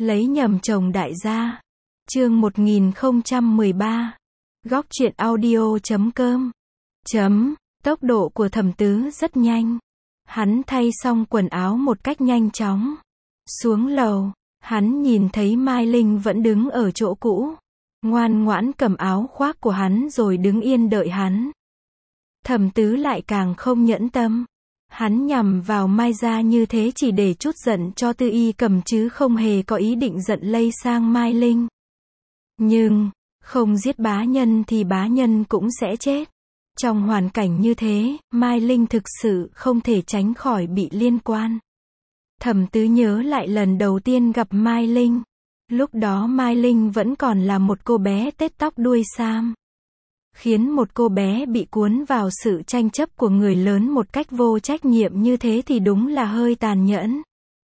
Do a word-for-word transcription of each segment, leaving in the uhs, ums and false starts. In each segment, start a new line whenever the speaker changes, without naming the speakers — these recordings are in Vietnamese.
Lấy nhầm chồng đại gia. Chương một nghìn không trăm mười ba. Góc truyện audio chấm com. Chấm. Tốc độ của Thẩm Tứ rất nhanh. Hắn thay xong quần áo một cách nhanh chóng. Xuống lầu, hắn nhìn thấy Mai Linh vẫn đứng ở chỗ cũ. Ngoan ngoãn cầm áo khoác của hắn rồi đứng yên đợi hắn. Thẩm Tứ lại càng không nhẫn tâm. Hắn nhằm vào Mai gia như thế chỉ để trút giận cho Tư Y Cầm chứ không hề có ý định giận lây sang Mai Linh. Nhưng, không giết bá nhân thì bá nhân cũng sẽ chết. Trong hoàn cảnh như thế, Mai Linh thực sự không thể tránh khỏi bị liên quan. Thẩm Tứ nhớ lại lần đầu tiên gặp Mai Linh. Lúc đó Mai Linh vẫn còn là một cô bé tết tóc đuôi sam. Khiến một cô bé bị cuốn vào sự tranh chấp của người lớn một cách vô trách nhiệm như thế thì đúng là hơi tàn nhẫn.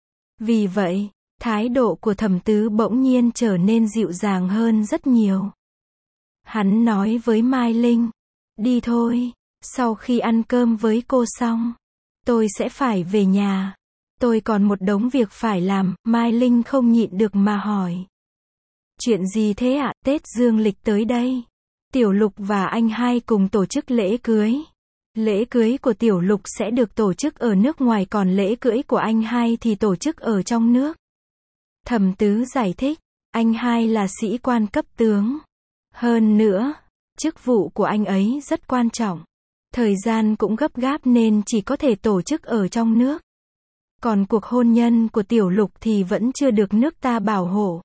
Vì vậy, thái độ của Thẩm Tứ bỗng nhiên trở nên dịu dàng hơn rất nhiều. Hắn nói với Mai Linh, đi thôi, sau khi ăn cơm với cô xong, tôi sẽ phải về nhà. Tôi còn một đống việc phải làm. Mai Linh không nhịn được mà hỏi. Chuyện gì thế ạ? Tết dương lịch tới đây. Tiểu Lục và anh hai cùng tổ chức lễ cưới. Lễ cưới của Tiểu Lục sẽ được tổ chức ở nước ngoài, còn lễ cưới của anh hai thì tổ chức ở trong nước. Thẩm Tứ giải thích, anh hai là sĩ quan cấp tướng. Hơn nữa, chức vụ của anh ấy rất quan trọng. Thời gian cũng gấp gáp nên chỉ có thể tổ chức ở trong nước. Còn cuộc hôn nhân của Tiểu Lục thì vẫn chưa được nước ta bảo hộ.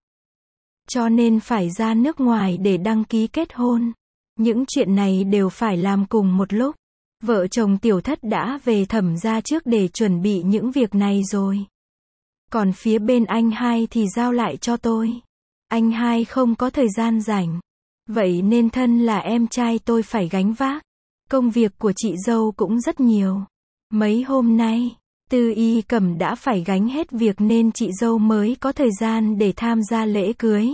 Cho nên phải ra nước ngoài để đăng ký kết hôn. Những chuyện này đều phải làm cùng một lúc. Vợ chồng Tiểu Thất đã về Thẩm gia trước để chuẩn bị những việc này rồi. Còn phía bên anh hai thì giao lại cho tôi. Anh hai không có thời gian rảnh. Vậy nên thân là em trai tôi phải gánh vác. Công việc của chị dâu cũng rất nhiều. Mấy hôm nay, Tư Y Cầm đã phải gánh hết việc nên chị dâu mới có thời gian để tham gia lễ cưới.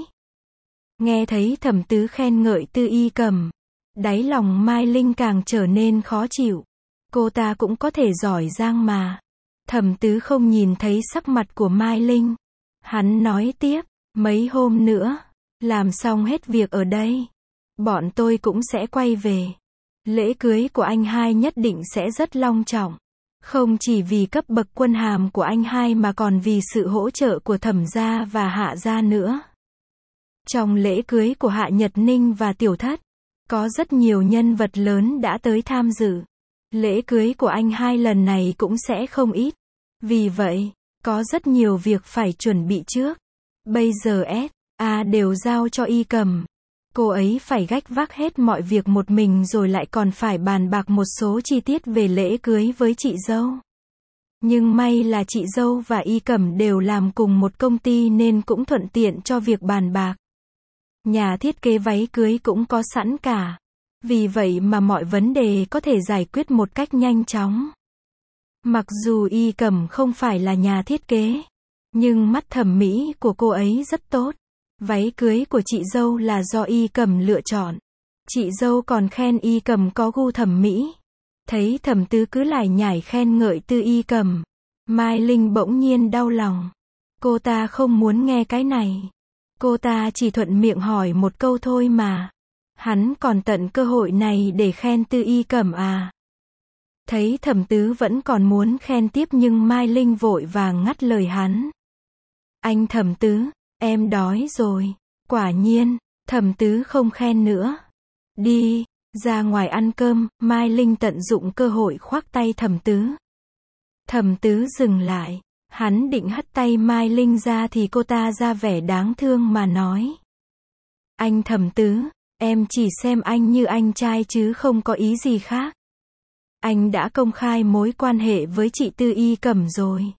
Nghe thấy Thẩm Tứ khen ngợi Tư Y Cầm, đáy lòng Mai Linh càng trở nên khó chịu. Cô ta cũng có thể giỏi giang mà. Thẩm Tứ không nhìn thấy sắc mặt của Mai Linh. Hắn nói tiếp, mấy hôm nữa, làm xong hết việc ở đây, bọn tôi cũng sẽ quay về. Lễ cưới của anh hai nhất định sẽ rất long trọng. Không chỉ vì cấp bậc quân hàm của anh hai mà còn vì sự hỗ trợ của Thẩm gia và Hạ gia nữa. Trong lễ cưới của Hạ Nhật Ninh và Tiểu Thất, có rất nhiều nhân vật lớn đã tới tham dự. Lễ cưới của anh hai lần này cũng sẽ không ít. Vì vậy, có rất nhiều việc phải chuẩn bị trước. Bây giờ S A đều giao cho Y Cầm. Cô ấy phải gánh vác hết mọi việc một mình rồi lại còn phải bàn bạc một số chi tiết về lễ cưới với chị dâu. Nhưng may là chị dâu và Y Cẩm đều làm cùng một công ty nên cũng thuận tiện cho việc bàn bạc. Nhà thiết kế váy cưới cũng có sẵn cả. Vì vậy mà mọi vấn đề có thể giải quyết một cách nhanh chóng. Mặc dù Y Cẩm không phải là nhà thiết kế, nhưng mắt thẩm mỹ của cô ấy rất tốt. Váy cưới của chị dâu là do Y Cầm lựa chọn. Chị dâu còn khen Y Cầm có gu thẩm mỹ. Thấy Thẩm Tứ cứ lải nhải khen ngợi Tư Y Cầm, Mai Linh bỗng nhiên đau lòng. Cô ta không muốn nghe cái này. Cô ta chỉ thuận miệng hỏi một câu thôi mà. Hắn còn tận cơ hội này để khen Tư Y Cầm à? Thấy Thẩm Tứ vẫn còn muốn khen tiếp nhưng Mai Linh vội vàng ngắt lời hắn. Anh Thẩm Tứ, em đói rồi. Quả nhiên, Thẩm Tứ không khen nữa. Đi, ra ngoài ăn cơm. Mai Linh tận dụng cơ hội khoác tay Thẩm Tứ. Thẩm Tứ dừng lại. Hắn định hất tay Mai Linh ra thì cô ta ra vẻ đáng thương mà nói. Anh Thẩm Tứ, em chỉ xem anh như anh trai chứ không có ý gì khác. Anh đã công khai mối quan hệ với chị Tư Y Cẩm rồi.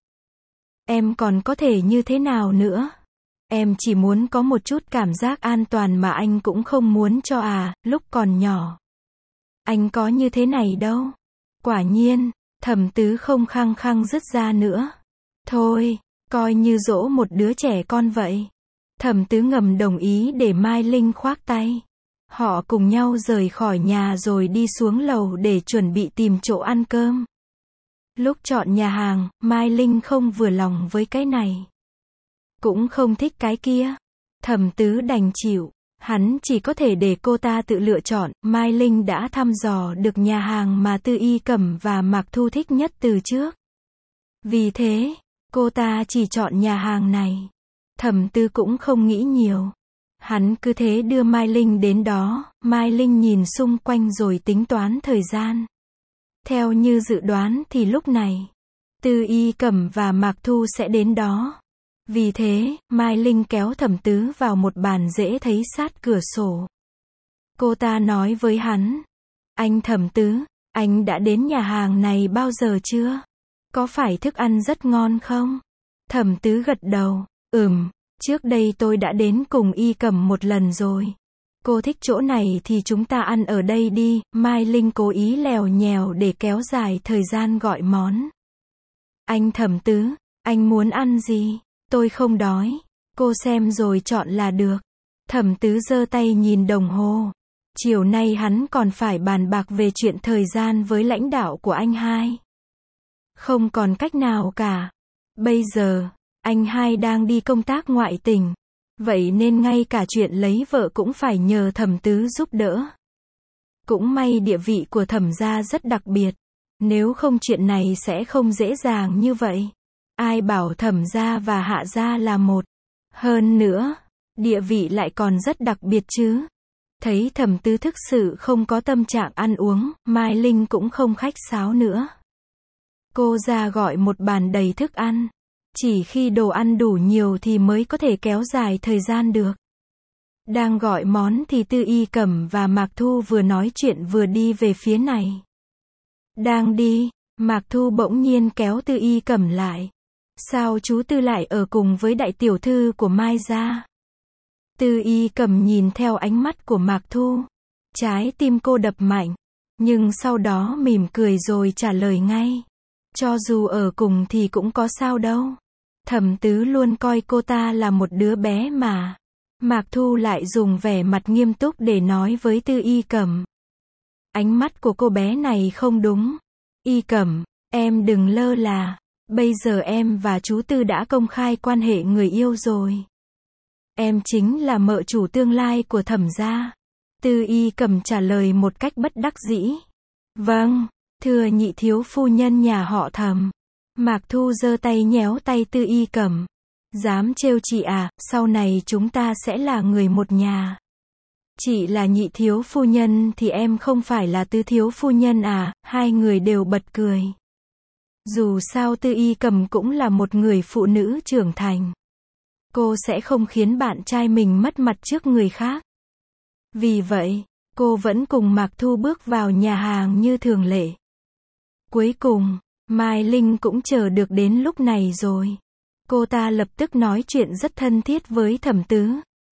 Em còn có thể như thế nào nữa? Em chỉ muốn có một chút cảm giác an toàn mà anh cũng không muốn cho à, lúc còn nhỏ. Anh có như thế này đâu. Quả nhiên, Thẩm Tứ không khăng khăng dứt ra nữa. Thôi, coi như dỗ một đứa trẻ con vậy. Thẩm Tứ ngầm đồng ý để Mai Linh khoác tay. Họ cùng nhau rời khỏi nhà rồi đi xuống lầu để chuẩn bị tìm chỗ ăn cơm. Lúc chọn nhà hàng, Mai Linh không vừa lòng với cái này. cũng không thích cái kia. Thẩm Tứ đành chịu. Hắn chỉ có thể để cô ta tự lựa chọn. Mai Linh đã thăm dò được nhà hàng mà Tư Y Cẩm và Mạc Thu thích nhất từ trước. Vì thế, cô ta chỉ chọn nhà hàng này. Thẩm Tứ cũng không nghĩ nhiều. Hắn cứ thế đưa Mai Linh đến đó. Mai Linh nhìn xung quanh rồi tính toán thời gian. Theo như dự đoán thì lúc này, Tư Y Cẩm và Mạc Thu sẽ đến đó. Vì thế, Mai Linh kéo Thẩm Tứ vào một bàn dễ thấy sát cửa sổ. Cô ta nói với hắn, anh Thẩm Tứ, anh đã đến nhà hàng này bao giờ chưa? Có phải thức ăn rất ngon không? Thẩm Tứ gật đầu, ừm, trước đây tôi đã đến cùng Y Cẩm một lần rồi. Cô thích chỗ này thì chúng ta ăn ở đây đi. Mai Linh cố ý lèo nhèo để kéo dài thời gian gọi món. Anh Thẩm Tứ, anh muốn ăn gì? Tôi không đói. Cô xem rồi chọn là được. Thẩm Tứ giơ tay nhìn đồng hồ. Chiều nay hắn còn phải bàn bạc về chuyện thời gian với lãnh đạo của anh hai. Không còn cách nào cả. Bây giờ, anh hai đang đi công tác ngoại tỉnh. Vậy nên ngay cả chuyện lấy vợ cũng phải nhờ Thẩm Tứ giúp đỡ. Cũng may địa vị của Thẩm gia rất đặc biệt. Nếu không chuyện này sẽ không dễ dàng như vậy. Ai bảo Thẩm gia và Hạ gia là một. Hơn nữa, địa vị lại còn rất đặc biệt chứ. Thấy Thẩm Tứ thực sự không có tâm trạng ăn uống, Mai Linh cũng không khách sáo nữa. Cô ra gọi một bàn đầy thức ăn. Chỉ khi đồ ăn đủ nhiều thì mới có thể kéo dài thời gian được. Đang gọi món thì Tư Y Cẩm và Mạc Thu vừa nói chuyện vừa đi về phía này. Đang đi, Mạc Thu bỗng nhiên kéo Tư Y Cẩm lại. Sao chú Tư lại ở cùng với đại tiểu thư của Mai gia? Tư Y Cẩm nhìn theo ánh mắt của Mạc Thu. Trái tim cô đập mạnh. Nhưng sau đó mỉm cười rồi trả lời ngay. Cho dù ở cùng thì cũng có sao đâu. Thẩm Tứ luôn coi cô ta là một đứa bé mà. Mạc Thu lại dùng vẻ mặt nghiêm túc để nói với Tư Y Cẩm. Ánh mắt của cô bé này không đúng. Y Cẩm, em đừng lơ là. Bây giờ em và chú Tư đã công khai quan hệ người yêu rồi. Em chính là mợ chủ tương lai của Thẩm gia. Tư Y Cẩm trả lời một cách bất đắc dĩ. Vâng, thưa nhị thiếu phu nhân nhà họ Thẩm. Mạc Thu giơ tay nhéo tay Tư Y Cẩm. Dám trêu chị à, sau này chúng ta sẽ là người một nhà. Chị là nhị thiếu phu nhân thì em không phải là tứ thiếu phu nhân à, hai người đều bật cười. Dù sao Tư Y Cẩm cũng là một người phụ nữ trưởng thành. Cô sẽ không khiến bạn trai mình mất mặt trước người khác. Vì vậy, cô vẫn cùng Mạc Thu bước vào nhà hàng như thường lệ. Cuối cùng, Mai Linh cũng chờ được đến lúc này rồi. Cô ta lập tức nói chuyện rất thân thiết với Thẩm Tứ.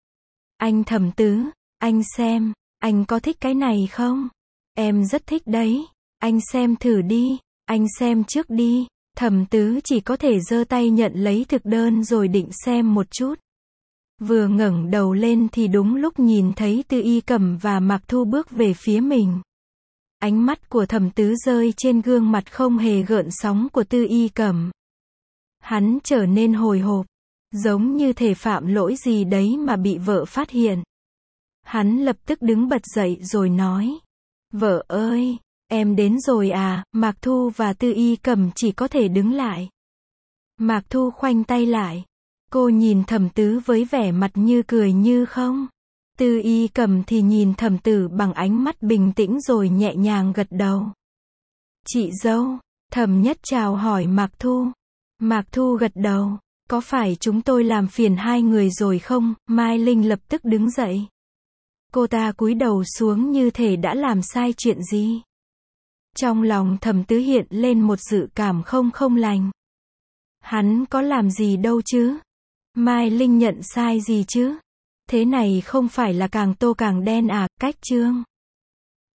Anh Thẩm Tứ, anh xem, anh có thích cái này không? Em rất thích đấy. Anh xem thử đi, anh xem trước đi. Thẩm Tứ chỉ có thể giơ tay nhận lấy thực đơn rồi định xem một chút. Vừa ngẩng đầu lên thì đúng lúc nhìn thấy Tư Y Cẩm và Mạc Thu bước về phía mình. Ánh mắt của Thẩm Tứ rơi trên gương mặt không hề gợn sóng của Tư Y Cẩm. Hắn trở nên hồi hộp, giống như thể phạm lỗi gì đấy mà bị vợ phát hiện. Hắn lập tức đứng bật dậy rồi nói. Vợ ơi, em đến rồi à? Mạc Thu và Tư Y Cẩm chỉ có thể đứng lại. Mạc Thu khoanh tay lại. Cô nhìn Thẩm Tứ với vẻ mặt như cười như không. Tư Y Cẩm thì nhìn Thẩm Tử bằng ánh mắt bình tĩnh rồi nhẹ nhàng gật đầu. Chị dâu, Thẩm Nhất chào hỏi Mạc Thu. Mạc Thu gật đầu. Có phải chúng tôi làm phiền hai người rồi không? Mai Linh lập tức đứng dậy. Cô ta cúi đầu xuống như thể đã làm sai chuyện gì. Trong lòng Thẩm Tứ hiện lên một dự cảm không không lành. Hắn có làm gì đâu chứ? Mai Linh nhận sai gì chứ? Thế này không phải là càng tô càng đen à? Cách chương